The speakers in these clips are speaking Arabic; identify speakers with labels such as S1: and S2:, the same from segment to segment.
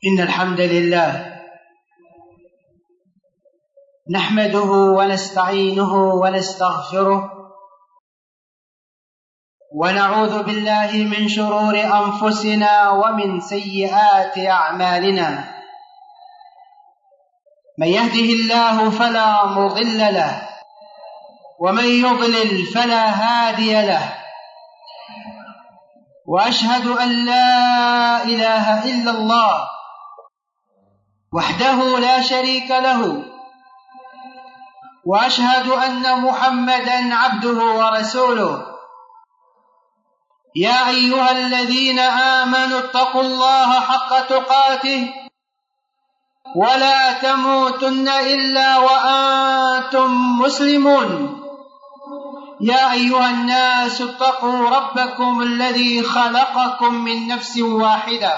S1: إن الحمد لله نحمده ونستعينه ونستغفره ونعوذ بالله من شرور أنفسنا ومن سيئات أعمالنا. من يهده الله فلا مضل له ومن يضلل فلا هادي له، وأشهد أن لا إله إلا الله وحده لا شريك له، وأشهد أن محمدًا عبده ورسوله. يا أيها الذين آمنوا اتقوا الله حق تقاته ولا تموتن إلا وأنتم مسلمون. يا أيها الناس اتقوا ربكم الذي خلقكم من نفس واحدة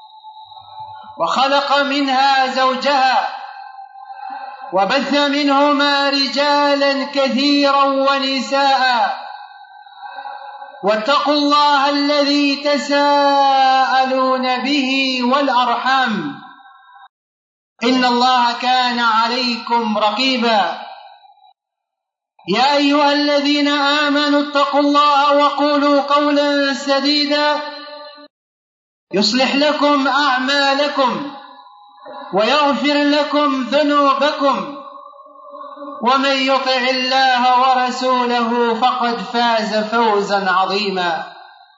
S1: وخلق منها زوجها وبث منهما رجالا كثيرا ونساء، واتقوا الله الذي تساءلون به والأرحام، إن الله كان عليكم رقيبا. يا أيها الذين آمنوا اتقوا الله وقولوا قولا سديدا يصلح لكم أعمالكم ويغفر لكم ذنوبكم، ومن يطع الله ورسوله فقد فاز فوزا عظيما.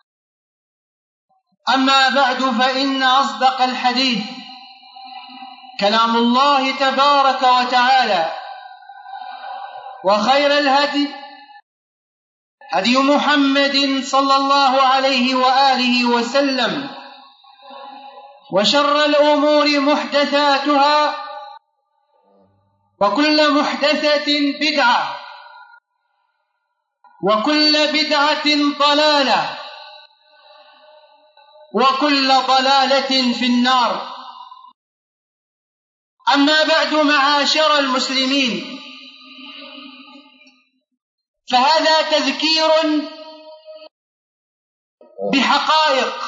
S1: أما بعد، فإن أصدق الحديث كلام الله تبارك وتعالى، وخير الهدي هدي محمد صلى الله عليه وآله وسلم، وشر الأمور محدثاتها، وكل محدثة بدعة، وكل بدعة ضلالة، وكل ضلالة في النار. أما بعد، معاشر المسلمين، فهذا تذكير بحقائق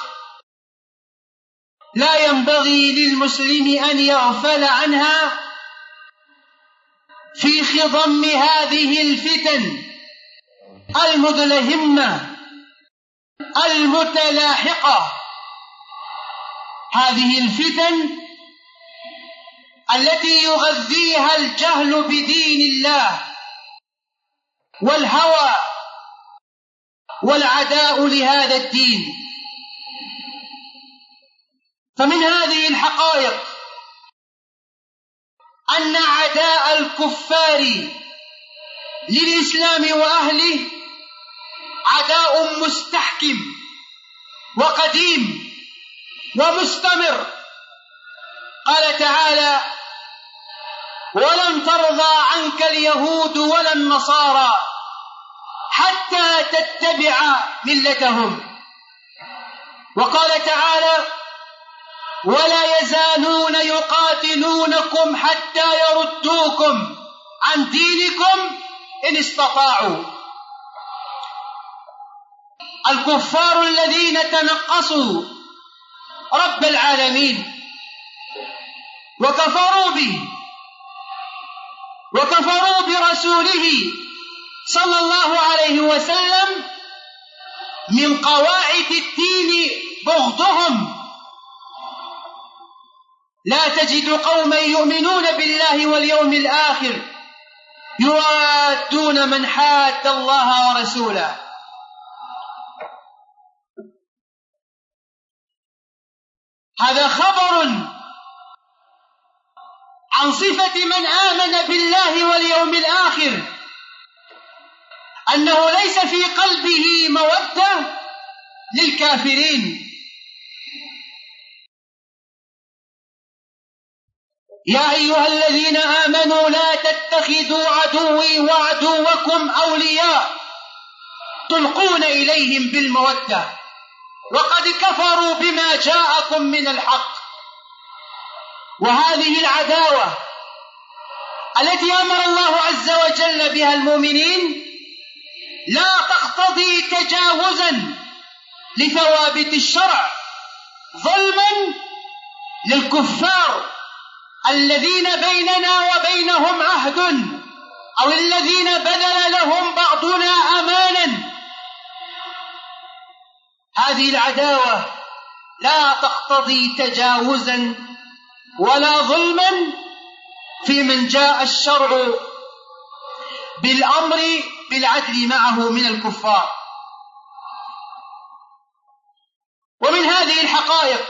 S1: لا ينبغي للمسلم أن يغفل عنها في خضم هذه الفتن المدلهمة المتلاحقة، هذه الفتن التي يغذيها الجهل بدين الله والهوى والعداء لهذا الدين. فمن هذه الحقائق أن عداء الكفار للإسلام وأهله عداء مستحكم وقديم ومستمر. قال تعالى: ولن ترضى عنك اليهود ولا النصارى حتى تتبع ملتهم. وقال تعالى: ولا يزالون يقاتلونكم حتى يردوكم عن دينكم إن استطاعوا. الكفار الذين تنقصوا رب العالمين وكفروا به وكفروا برسوله صلى الله عليه وسلم، من قواعد الدين بغضهم. لا تجد قوما يؤمنون بالله واليوم الآخر يوادون من حاد الله ورسوله. هذا خبر عن صفة من آمن بالله واليوم الآخر، أنه ليس في قلبه مودة للكافرين. يا أيها الذين آمنوا لا تتخذوا عدوي وعدوكم أولياء تلقون إليهم بالمودة وقد كفروا بما جاءكم من الحق. وهذه العداوة التي أمر الله عز وجل بها المؤمنين لا تقتضي تجاوزا لثوابت الشرع ظلما للكفار الذين بيننا وبينهم عهد، أو الذين بذل لهم بعضنا أمانا. هذه العداوة لا تقتضي تجاوزا ولا ظلما في من جاء الشرع بالأمر بالعدل معه من الكفار. ومن هذه الحقائق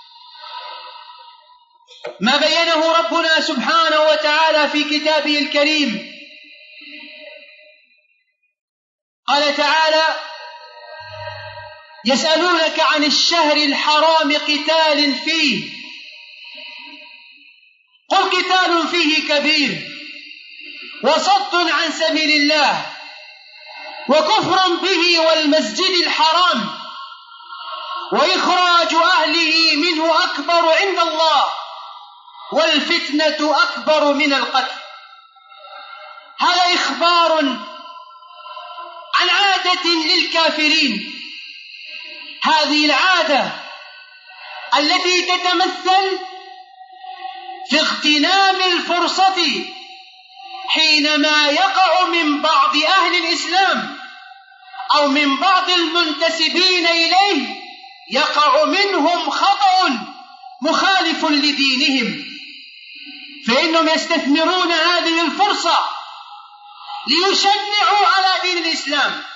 S1: ما بينه ربنا سبحانه وتعالى في كتابه الكريم. قال تعالى: يسألونك عن الشهر الحرام قتال فيه، قل قتال فيه كبير وصد عن سبيل الله وكفر به والمسجد الحرام وإخراج أهله منه أكبر عند الله والفتنة أكبر من القتل. هذا إخبار عن عادة للكافرين، هذه العادة التي تتمثل في اغتنام الفرصة حينما يقع من بعض أهل الإسلام أو من بعض المنتسبين إليه يقع منهم خطأ مخالف لدينهم، فإنهم يستثمرون هذه الفرصة ليشنعوا على دين الإسلام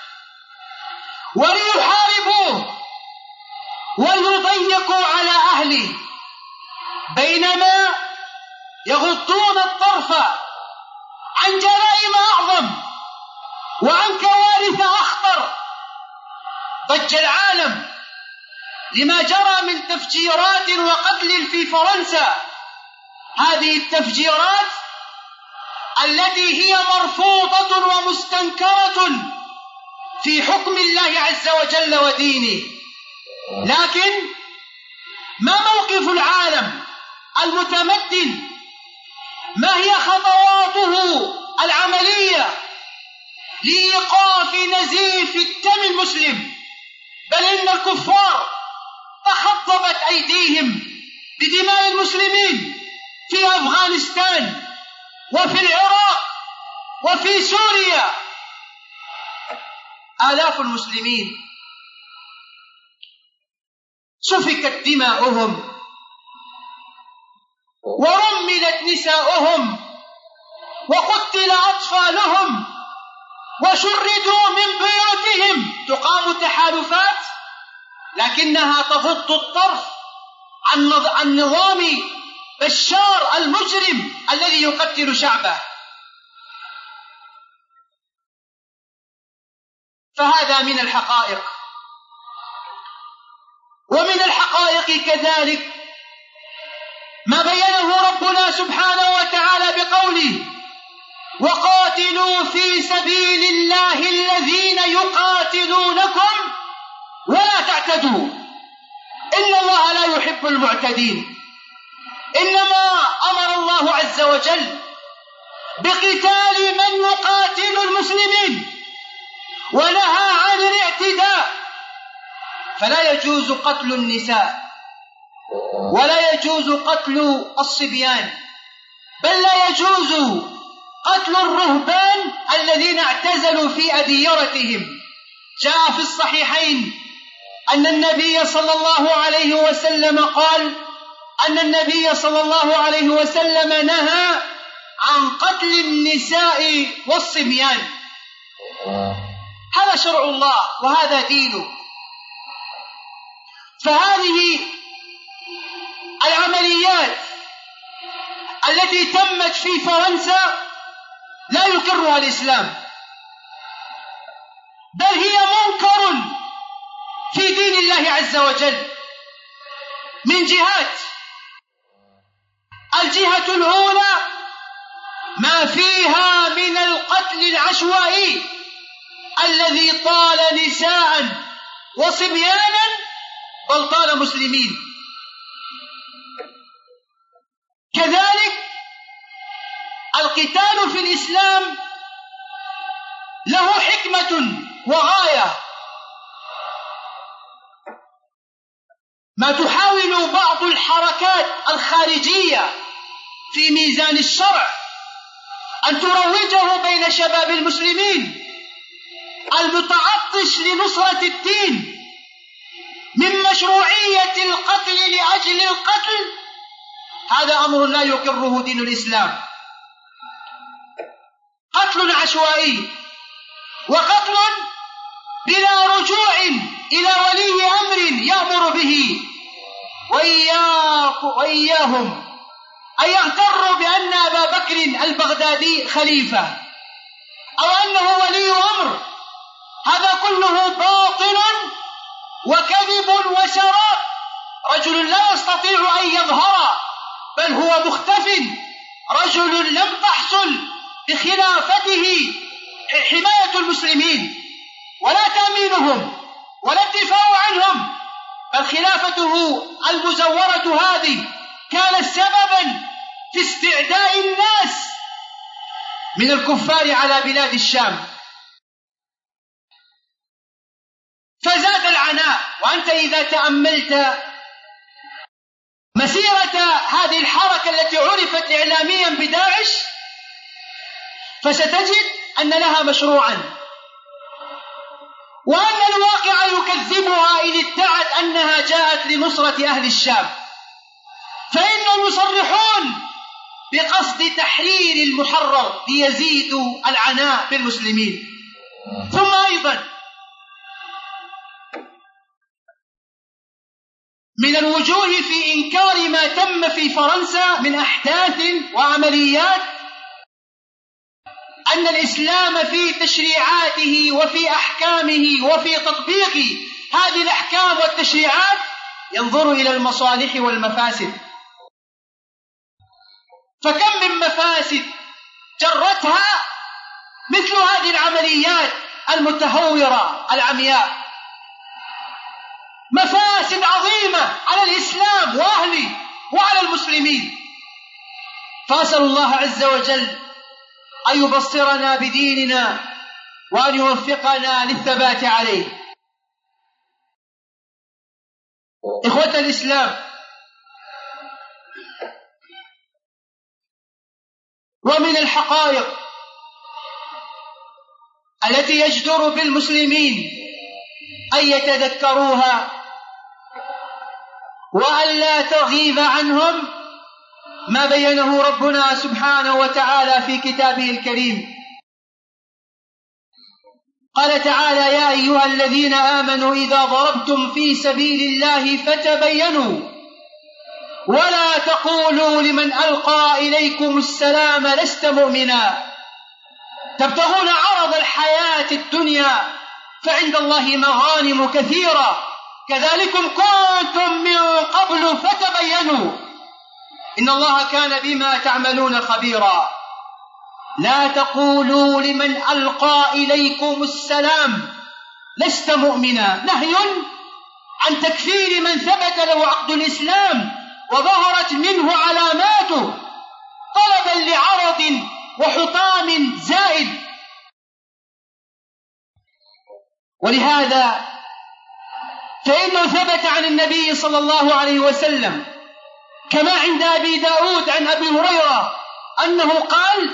S1: وليحاربوه ويضيقوا على أهله، بينما يغضون الطرف عن جرائم أعظم وعن كوارث أخطر. ضج العالم لما جرى من تفجيرات وقتل في فرنسا، هذه التفجيرات التي هي مرفوضة ومستنكرة في حكم الله عز وجل ودينه، لكن ما موقف العالم المتمدن؟ ما هي خطواته العملية لإيقاف نزيف الدم المسلم؟ بل إن الكفار تخضبت أيديهم بدماء المسلمين في أفغانستان وفي العراق وفي سوريا. آلاف المسلمين سفكت دماؤهم ورملت نساؤهم وقتل أطفالهم وشردوا من بيوتهم. تقام تحالفات لكنها تغض الطرف عن نظام بشار المجرم الذي يقتل شعبه. فهذا من الحقائق. ومن الحقائق كذلك ما بينه ربنا سبحانه وتعالى بقوله: وقاتلوا في سبيل الله الذين يقاتلونكم ولا تعتدوا إن الله لا يحب المعتدين. إنما أمر الله عز وجل بقتال من يقاتل المسلمين ونهى عن الاعتداء، فلا يجوز قتل النساء ولا يجوز قتل الصبيان، بل لا يجوز قتل الرهبان الذين اعتزلوا في أديرتهم. جاء في الصحيحين أن النبي صلى الله عليه وسلم قال أن النبي صلى الله عليه وسلم نهى عن قتل النساء والصبيان. هذا شرع الله وهذا دينه. فهذه العمليات التي تمت في فرنسا لا يقرها الإسلام، بل هي منكر في دين الله عز وجل من جهات. الجهة الأولى ما فيها من القتل العشوائي الذي طال نساء وصبيانا بل طال مسلمين. كذلك القتال في الإسلام له حكمة وغاية. ما تحاول بعض الحركات الخارجية في ميزان الشرع أن تروجه بين شباب المسلمين المتعطش لنصرة الدين من مشروعية القتل لأجل القتل، هذا أمر لا يقره دين الإسلام. قتل عشوائي وقتل بلا رجوع إلى ولي أمر يأمر به، وإياهم أن يغتروا بأن أبا بكر البغدادي خليفة أو أنه ولي أمر. هذا كله باطل وكذب وسراب. رجل لا يستطيع أن يظهر بل هو مختف، رجل لم تحصل بخلافته حماية المسلمين ولا تأمينهم ولا الدفاع عنهم، بل خلافته المزورة هذه كانت سببا في استعداء الناس من الكفار على بلاد الشام، فزاد العناء. وأنت إذا تأملت مسيرة هذه الحركة التي عرفت إعلاميا بداعش فستجد أن لها مشروعا، وأن الواقع يكذبها إن ادعت أنها جاءت لنصرة أهل الشام، فإنهم يصرحون بقصد تحرير المحرر ليزيدوا العناء بالمسلمين. ثم أيضا من الوجوه في إنكار ما تم في فرنسا من أحداث وعمليات أن الإسلام في تشريعاته وفي أحكامه وفي تطبيق هذه الأحكام والتشريعات ينظر إلى المصالح والمفاسد. فكم من مفاسد جرتها مثل هذه العمليات المتهورة العمياء، مفاسد عظيمة على الإسلام وأهله وعلى المسلمين. فأسأل الله عز وجل أن يبصرنا بديننا وأن يوفقنا للثبات عليه. إخوة الإسلام، ومن الحقائق التي يجدر بالمسلمين أن يتذكروها وأن لا تغيب عنهم ما بينه ربنا سبحانه وتعالى في كتابه الكريم. قال تعالى: يا أيها الذين آمنوا إذا ضربتم في سبيل الله فتبينوا ولا تقولوا لمن ألقى إليكم السلام لست مؤمنا تبتغون عرض الحياة الدنيا فعند الله مغانم كثيرة كذلكم كنتم من قبل فتبينوا إن الله كان بما تعملون خبيرا. لا تقولوا لمن ألقى إليكم السلام لست مؤمنا، نهي عن تكفير من ثبت له عقد الإسلام وظهرت منه علاماته طلبا لعرض وحطام زائد. ولهذا فإنه ثبت عن النبي صلى الله عليه وسلم كما عند أبي داود عن أبي هريرة أنه قال: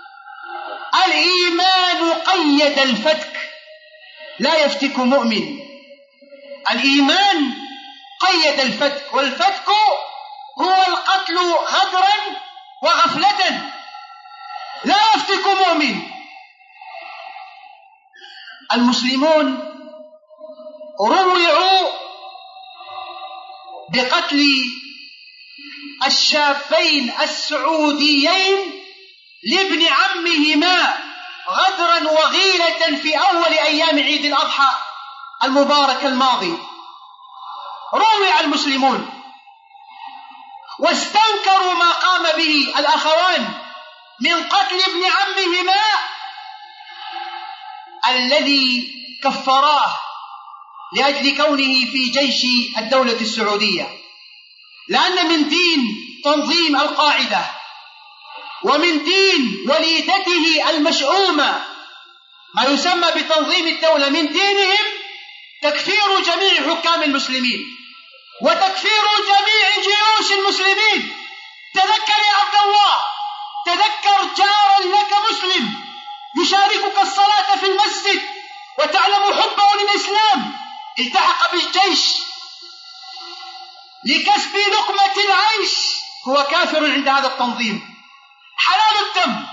S1: الإيمان قيد الفتك لا يفتك مؤمن. الإيمان قيد الفتك، والفتك هو القتل غدرا وغفلة، لا يفتك مؤمن. المسلمون روعوا بقتل الشابين السعوديين لابن عمهما غدرا وغيلة في أول أيام عيد الأضحى المبارك الماضي. روع المسلمون واستنكروا ما قام به الأخوان من قتل ابن عمهما الذي كفراه لأجل كونه في جيش الدولة السعودية، لأن من دين تنظيم القاعدة ومن دين وليدته المشؤومة ما يسمى بتنظيم الدولة، من دينهم تكفير جميع حكام المسلمين وتكفير جميع جيوش المسلمين. تذكر يا عبد الله، تذكر جارا لك مسلم يشاركك الصلاة في المسجد وتعلم حبه للإسلام، التحق بالجيش لكسب لقمة العيش، هو كافر عند هذا التنظيم، حلال الدم.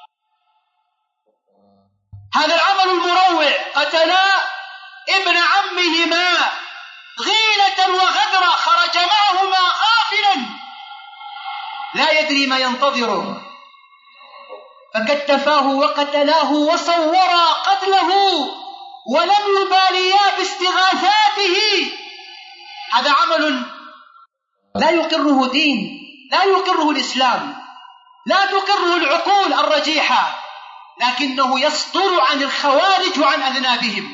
S1: هذا العمل المروع، قتلا ابن عمهما غيلة وغدرا، خرج معهما غافلا لا يدري ما ينتظره، فكتفاه وقتلاه وصورا قتله ولم يباليا باستغاثاته. هذا عمل لا يقره دين، لا يقره الإسلام، لا تقره العقول الرجيحة، لكنه يصدر عن الخوارج وعن أذنابهم.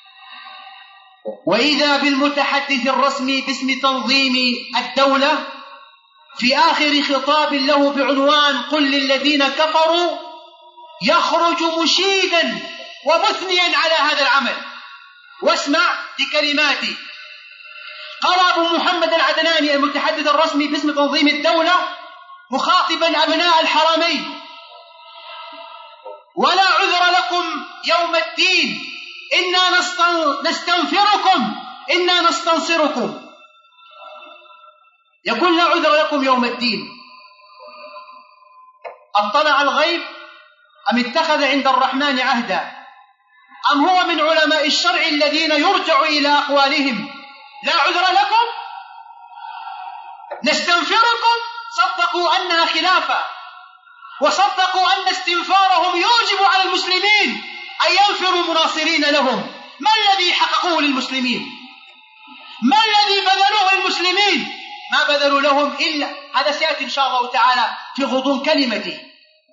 S1: وإذا بالمتحدث الرسمي باسم تنظيم الدولة في آخر خطاب له بعنوان قل للذين كفروا يخرج مشيدا ومثنيا على هذا العمل. واسمع لكلماتي. قال أبو محمد العدناني المتحدث الرسمي باسم تنظيم الدولة مخاطبا أبناء الحرمين: ولا عذر لكم يوم الدين، إنا نستنفركم، إنا نستنصركم. يقول لا عذر لكم يوم الدين. اطلع الغيب أم اتخذ عند الرحمن عهدا أم هو من علماء الشرع الذين يرجع إلى أقوالهم؟ لا عذر لكم، نستنفركم. صدقوا أنها خلافة، وصدقوا أن استنفارهم يوجب على المسلمين أن ينفروا مناصرين لهم. ما الذي حققوه للمسلمين؟ ما الذي بذلوه للمسلمين؟ ما بذلوا لهم إلا هذا سيأتي إن شاء الله تعالى في غضون كلمته.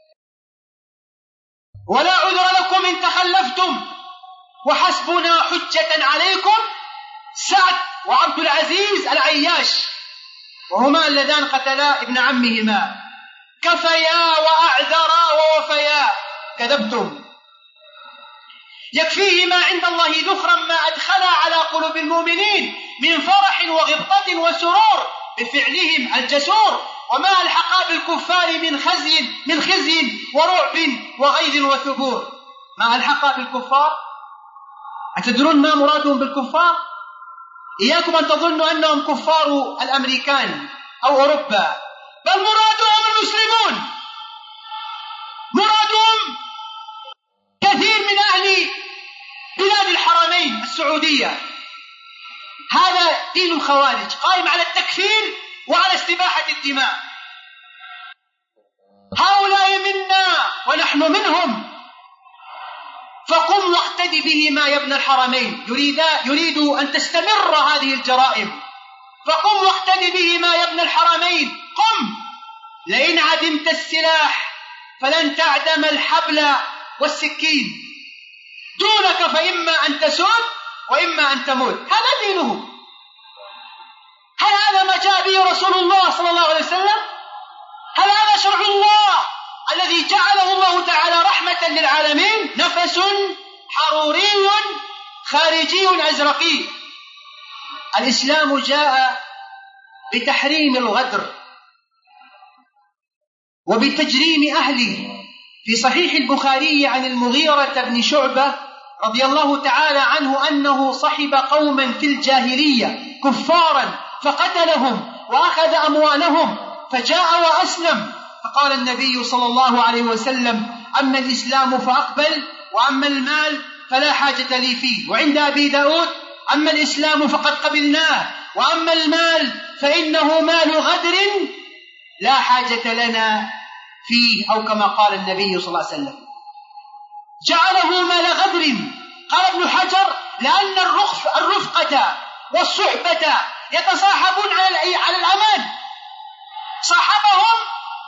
S1: ولا عذر لكم إن تخلفتم وحسبنا حجة عليكم سعد وعبد العزيز العياش، وهما اللذان قتلا ابن عمهما، كفيا وأعذرا ووفيا. كذبتم. يكفيه ما عند الله ذخرا ما أدخلا على قلوب المؤمنين من فرح وغبطة وسرور بفعلهم الجسور، وما ألحقا بالكفار من خزي ورعب وغيظ وثبور. ما ألحقا بالكفار، أتدرون ما مرادهم بالكفار؟ إياكم أن تظنوا أنهم كفار الأمريكان أو أوروبا، بل مرادهم المسلمون، مرادهم كثير من أهل بلاد الحرمين السعودية. هذا دين الخوارج قائم على التكفير وعلى استباحة الدماء. هؤلاء منا ونحن منهم، فقم واقتد بهما يا ابن الحرمين. يريد أن تستمر هذه الجرائم، فقم واقتد بهما يا ابن الحرمين. قم، لئن عدمت السلاح فلن تعدم الحبل والسكين، دونك فإما أن تسود وإما أن تموت. هذا دينه. هل هذا ما جاء به رسول الله صلى الله عليه وسلم؟ هل هذا شرع الله الذي جعله الله تعالى رحمة للعالمين؟ نفس حروري خارجي أزرقي. الإسلام جاء بتحريم الغدر وبتجريم أهله. في صحيح البخاري عن المغيرة بن شعبة رضي الله تعالى عنه أنه صحب قوما في الجاهلية كفارا فقتلهم وأخذ أموالهم، فجاء وأسلم، فقال النبي صلى الله عليه وسلم: أما الإسلام فأقبل، وأما المال فلا حاجة لي فيه. وعند أبي داود: أما الإسلام فقد قبلناه، وأما المال فإنه مال غدر لا حاجة لنا فيه، أو كما قال النبي صلى الله عليه وسلم. جعله مال غدر. قال ابن حجر: لأن الرفقة والصحبة يتصاحبون على الأمان، صاحبهم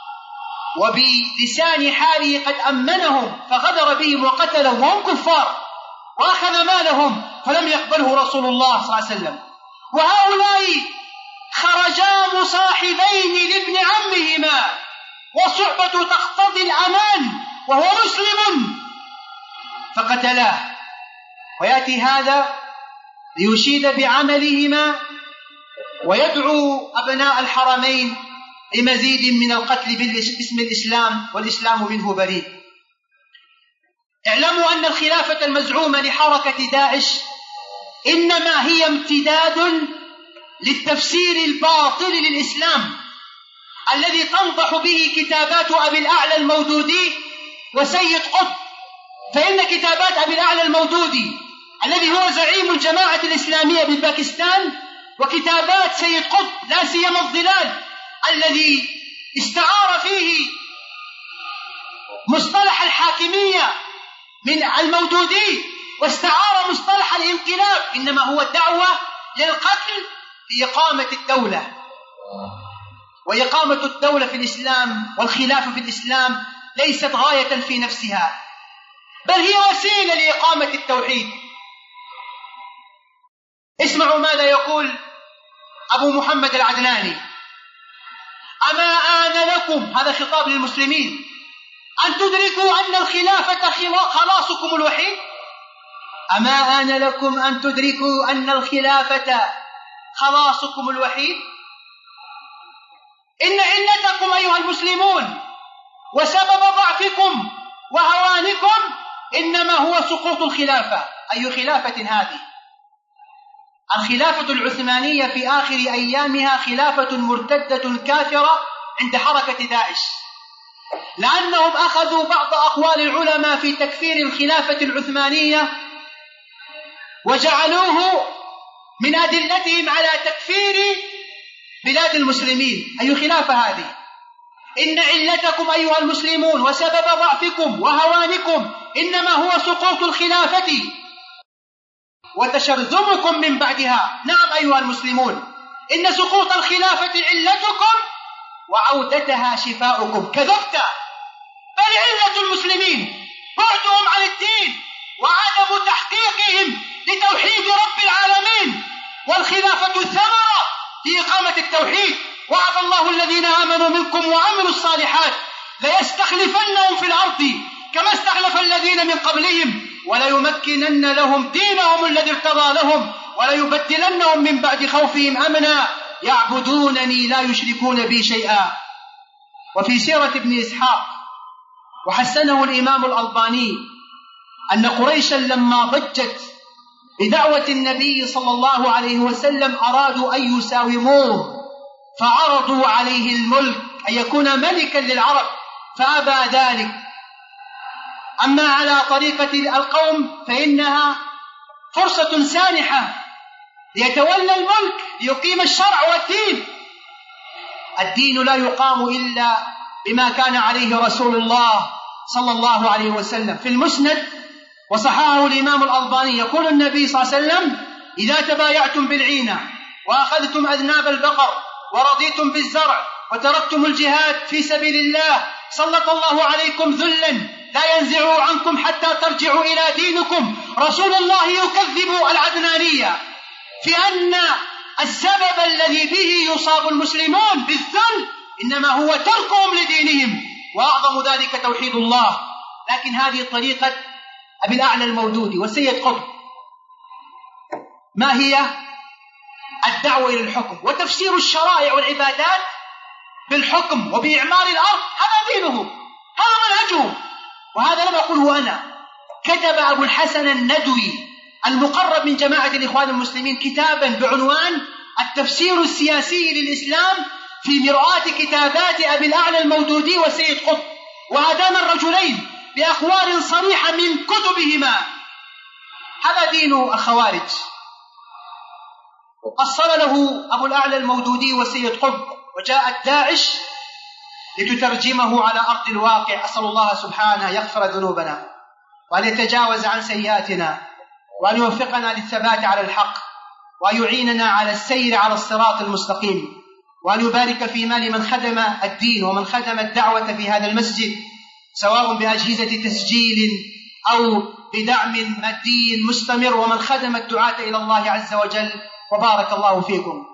S1: وبلسان حاله قد أمنهم فغدر بهم وقتلهم وهم كفار، وأخذ مالهم فلم يقبله رسول الله صلى الله عليه وسلم. وهؤلاء خرجا مصاحبين لابن عمهما، والصحبة تقتضي الأمان وهو مسلم، فقتلاه. ويأتي هذا ليشيد بعملهما ويدعو أبناء الحرمين لمزيد من القتل باسم الإسلام، والإسلام منه بريء. اعلموا أن الخلافة المزعومة لحركة داعش إنما هي امتداد للتفسير الباطل للإسلام الذي تنضح به كتابات أبي الأعلى المودودي وسيد قطب. فإن كتابات أبي الأعلى المودودي الذي هو زعيم الجماعة الإسلامية بالباكستان، وكتابات سيد قطب لا سيما الظلال الذي استعار فيه مصطلح الحاكمية من المودودي واستعار مصطلح الانقلاب، إنما هو الدعوة للقتل لإقامة الدولة. وإقامة الدولة في الإسلام والخلافة في الإسلام ليست غاية في نفسها، بل هي وسيلة لإقامة التوحيد. اسمعوا ماذا يقول أبو محمد العدناني: أما آن لكم، هذا خطاب للمسلمين، أن تدركوا أن الخلافة خلاصكم الوحيد؟ أما آن لكم أن تدركوا أن الخلافة خلاصكم الوحيد؟ إن علتكم أيها المسلمون وسبب ضعفكم وهوانكم إنما هو سقوط الخلافة. أي خلافة هذه؟ الخلافة العثمانية في آخر أيامها خلافة مرتدة كافرة عند حركة داعش، لأنهم أخذوا بعض أقوال العلماء في تكفير الخلافة العثمانية وجعلوه من أدلتهم على تكفير بلاد المسلمين. أي خلافة هذه؟ إن علتكم أيها المسلمون وسبب ضعفكم وهوانكم إنما هو سقوط الخلافة وتشرذمكم من بعدها. نعم أيها المسلمون، إن سقوط الخلافة علتكم وعودتها شفاؤكم. كذبت، بل علة المسلمين بعدهم عن الدين وعدم تحقيقهم لتوحيد رب العالمين، والخلافة الثمرة لإقامة التوحيد. وعد الله الذين آمنوا منكم وعملوا الصالحات ليستخلفنهم في الأرض كما استخلف الذين من قبلهم وليمكنن لهم دينهم الذي ارتضى لهم وليبدلنهم من بعد خوفهم أمنا يعبدونني لا يشركون بي شيئا. وفي سيرة ابن إسحاق وحسنه الإمام الألباني أن قريشا لما ضجت بدعوة النبي صلى الله عليه وسلم أرادوا أن يساوموه فعرضوا عليه الملك أن يكون ملكا للعرب فأبى ذلك. أما على طريقة القوم فإنها فرصة سانحة ليتولى الملك ليقيم الشرع والدين. الدين لا يقام إلا بما كان عليه رسول الله صلى الله عليه وسلم. في المسند وصححه الإمام الألباني يقول النبي صلى الله عليه وسلم: إذا تبايعتم بالعينة وأخذتم أذناب البقر ورضيتم بالزرع وتركتم الجهاد في سبيل الله سلط الله عليكم ذلا لا ينزع عنكم حتى ترجعوا إلى دينكم. رسول الله يكذب العدنانية في أن السبب الذي به يصاب المسلمون بالذل إنما هو تركهم لدينهم، وأعظم ذلك توحيد الله. لكن هذه طريقة أبي الأعلى المودودي وسيد قطب. ما هي؟ الدعوة إلى الحكم وتفسير الشرائع والعبادات بالحكم وبإعمار الأرض. هذا دينه، هذا منهجه، وهذا لم أقوله أنا. كتب أبو الحسن الندوي المقرب من جماعة الإخوان المسلمين كتابا بعنوان التفسير السياسي للإسلام في مرآة كتابات أبي الأعلى المودودي وسيد قطب، وهذان الرجلين بأقوال صريحة من كتبهما. هذا دين الخوارج. وقصر له أبو الأعلى المودودي وسيد قطب، وجاءت داعش لتترجمه على أرض الواقع. أسأل الله سبحانه يغفر ذنوبنا وأن يتجاوز عن سيئاتنا وأن يوفقنا للثبات على الحق وأن يعيننا على السير على الصراط المستقيم، وأن يبارك في مال من خدم الدين ومن خدم الدعوة في هذا المسجد، سواء بأجهزة تسجيل أو بدعم مادي مستمر، ومن خدم الدعاة إلى الله عز وجل. وبارك الله فيكم.